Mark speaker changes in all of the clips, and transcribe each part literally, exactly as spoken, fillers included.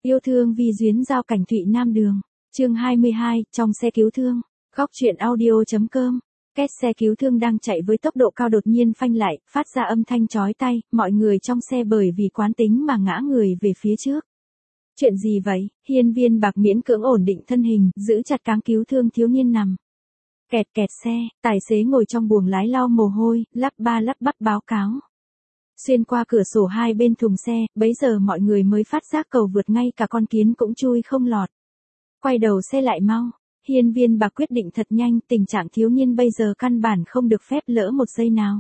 Speaker 1: Yêu thương vi duyến giao cảnh Thụy Nam đường. Chương hai mươi hai, trong xe cứu thương. Góc truyện audio.com. Két xe cứu thương đang chạy với tốc độ cao đột nhiên phanh lại, phát ra âm thanh chói tai, mọi người trong xe bởi vì quán tính mà ngã người về phía trước. Chuyện gì vậy? Hiên Viên Bạc miễn cưỡng ổn định thân hình, giữ chặt cáng cứu thương thiếu niên nằm. Kẹt kẹt xe, tài xế ngồi trong buồng lái lau mồ hôi, lắp ba lắp bắp báo cáo. Xuyên qua cửa sổ hai bên thùng xe, bấy giờ mọi người mới phát giác cầu vượt ngay cả con kiến cũng chui không lọt. Quay đầu xe lại mau. Hiên Viên Bạc quyết định thật nhanh, tình trạng thiếu niên bây giờ căn bản không được phép lỡ một giây nào.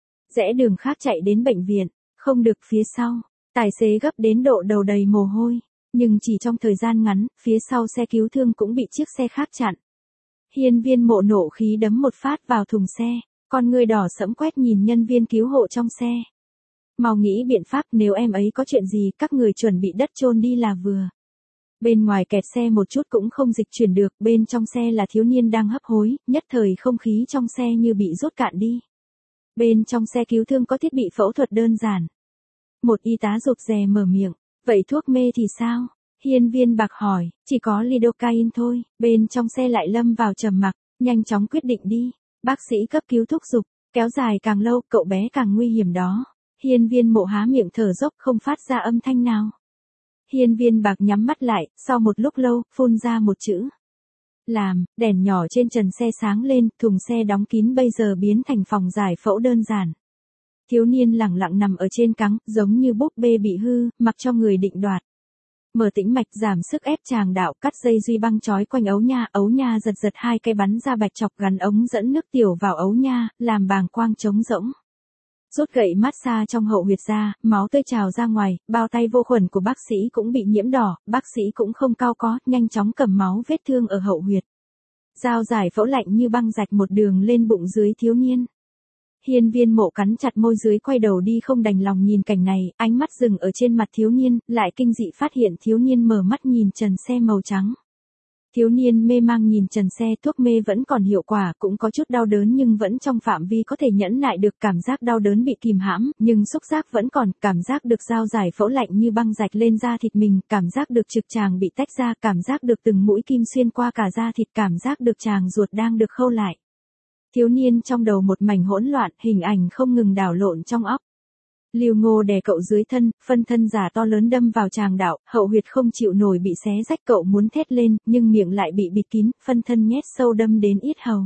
Speaker 1: Rẽ đường khác chạy đến bệnh viện, không được phía sau. Tài xế gấp đến độ đầu đầy mồ hôi, nhưng chỉ trong thời gian ngắn, phía sau xe cứu thương cũng bị chiếc xe khác chặn. Hiên Viên Mộ nộ khí đấm một phát vào thùng xe, con người đỏ sẫm quét nhìn nhân viên cứu hộ trong xe. Mau nghĩ biện pháp, nếu em ấy có chuyện gì, các người chuẩn bị đất chôn đi là vừa. Bên ngoài kẹt xe một chút cũng không dịch chuyển được, bên trong xe là thiếu niên đang hấp hối, nhất thời không khí trong xe như bị rút cạn đi. Bên trong xe cứu thương có thiết bị phẫu thuật đơn giản. Một y tá rụt rè mở miệng, vậy thuốc mê thì sao? Hiên Viên Bạc hỏi, chỉ có lidocaine thôi. Bên trong xe lại lâm vào trầm mặc, nhanh chóng quyết định đi. Bác sĩ cấp cứu thúc giục, kéo dài càng lâu, cậu bé càng nguy hiểm đó. Hiên Viên Mộ há miệng thở dốc không phát ra âm thanh nào. Hiên Viên Bạc nhắm mắt lại, sau một lúc lâu, phun ra một chữ. Làm, đèn nhỏ trên trần xe sáng lên, thùng xe đóng kín bây giờ biến thành phòng giải phẫu đơn giản. Thiếu niên lẳng lặng nằm ở trên cáng, giống như búp bê bị hư, mặc cho người định đoạt. Mở tĩnh mạch giảm sức ép tràng đạo, cắt dây duy băng trói quanh ấu nha, ấu nha giật giật hai cây bắn ra bạch chọc gắn ống dẫn nước tiểu vào ấu nha, làm bàng quang trống rỗng. Rút gậy massage trong hậu huyệt ra, máu tươi trào ra ngoài, bao tay vô khuẩn của bác sĩ cũng bị nhiễm đỏ, bác sĩ cũng không cao có, nhanh chóng cầm máu vết thương ở hậu huyệt. Dao giải phẫu lạnh như băng rạch một đường lên bụng dưới thiếu niên. Hiên Viên Mộ cắn chặt môi dưới quay đầu đi không đành lòng nhìn cảnh này, ánh mắt dừng ở trên mặt thiếu niên, lại kinh dị phát hiện thiếu niên mở mắt nhìn trần xe màu trắng. Thiếu niên mê mang nhìn trần xe, thuốc mê vẫn còn hiệu quả, cũng có chút đau đớn nhưng vẫn trong phạm vi có thể nhẫn nại được, cảm giác đau đớn bị kìm hãm, nhưng xúc giác vẫn còn, cảm giác được dao giải phẫu lạnh như băng rạch lên da thịt mình, cảm giác được trực tràng bị tách ra, cảm giác được từng mũi kim xuyên qua cả da thịt, cảm giác được tràng ruột đang được khâu lại. Thiếu niên trong đầu một mảnh hỗn loạn, hình ảnh không ngừng đảo lộn trong óc. Lưu Ngô đè cậu dưới thân, phân thân giả to lớn đâm vào tràng đạo, hậu huyệt không chịu nổi bị xé rách, cậu muốn thét lên, nhưng miệng lại bị bịt kín, phân thân nhét sâu đâm đến yết hầu.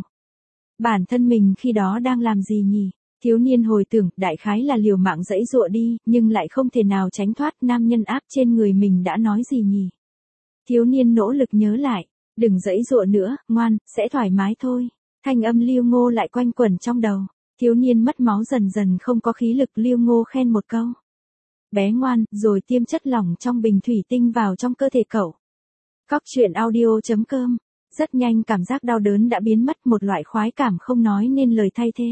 Speaker 1: Bản thân mình khi đó đang làm gì nhỉ? Thiếu niên hồi tưởng, đại khái là liều mạng giãy giụa đi, nhưng lại không thể nào tránh thoát, nam nhân áp trên người mình đã nói gì nhỉ? Thiếu niên nỗ lực nhớ lại, đừng giãy giụa nữa, ngoan, sẽ thoải mái thôi. Thanh âm Lưu Ngô lại quanh quẩn trong đầu. Thiếu niên mất máu dần dần không có khí lực, Lưu Ngô khen một câu. Bé ngoan, rồi tiêm chất lỏng trong bình thủy tinh vào trong cơ thể cậu. Góc truyện audio.com. Rất nhanh cảm giác đau đớn đã biến mất, một loại khoái cảm không nói nên lời thay thế.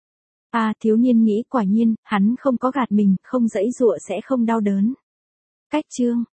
Speaker 1: À, thiếu niên nghĩ quả nhiên, hắn không có gạt mình, không giãy giụa sẽ không đau đớn. Cách chương.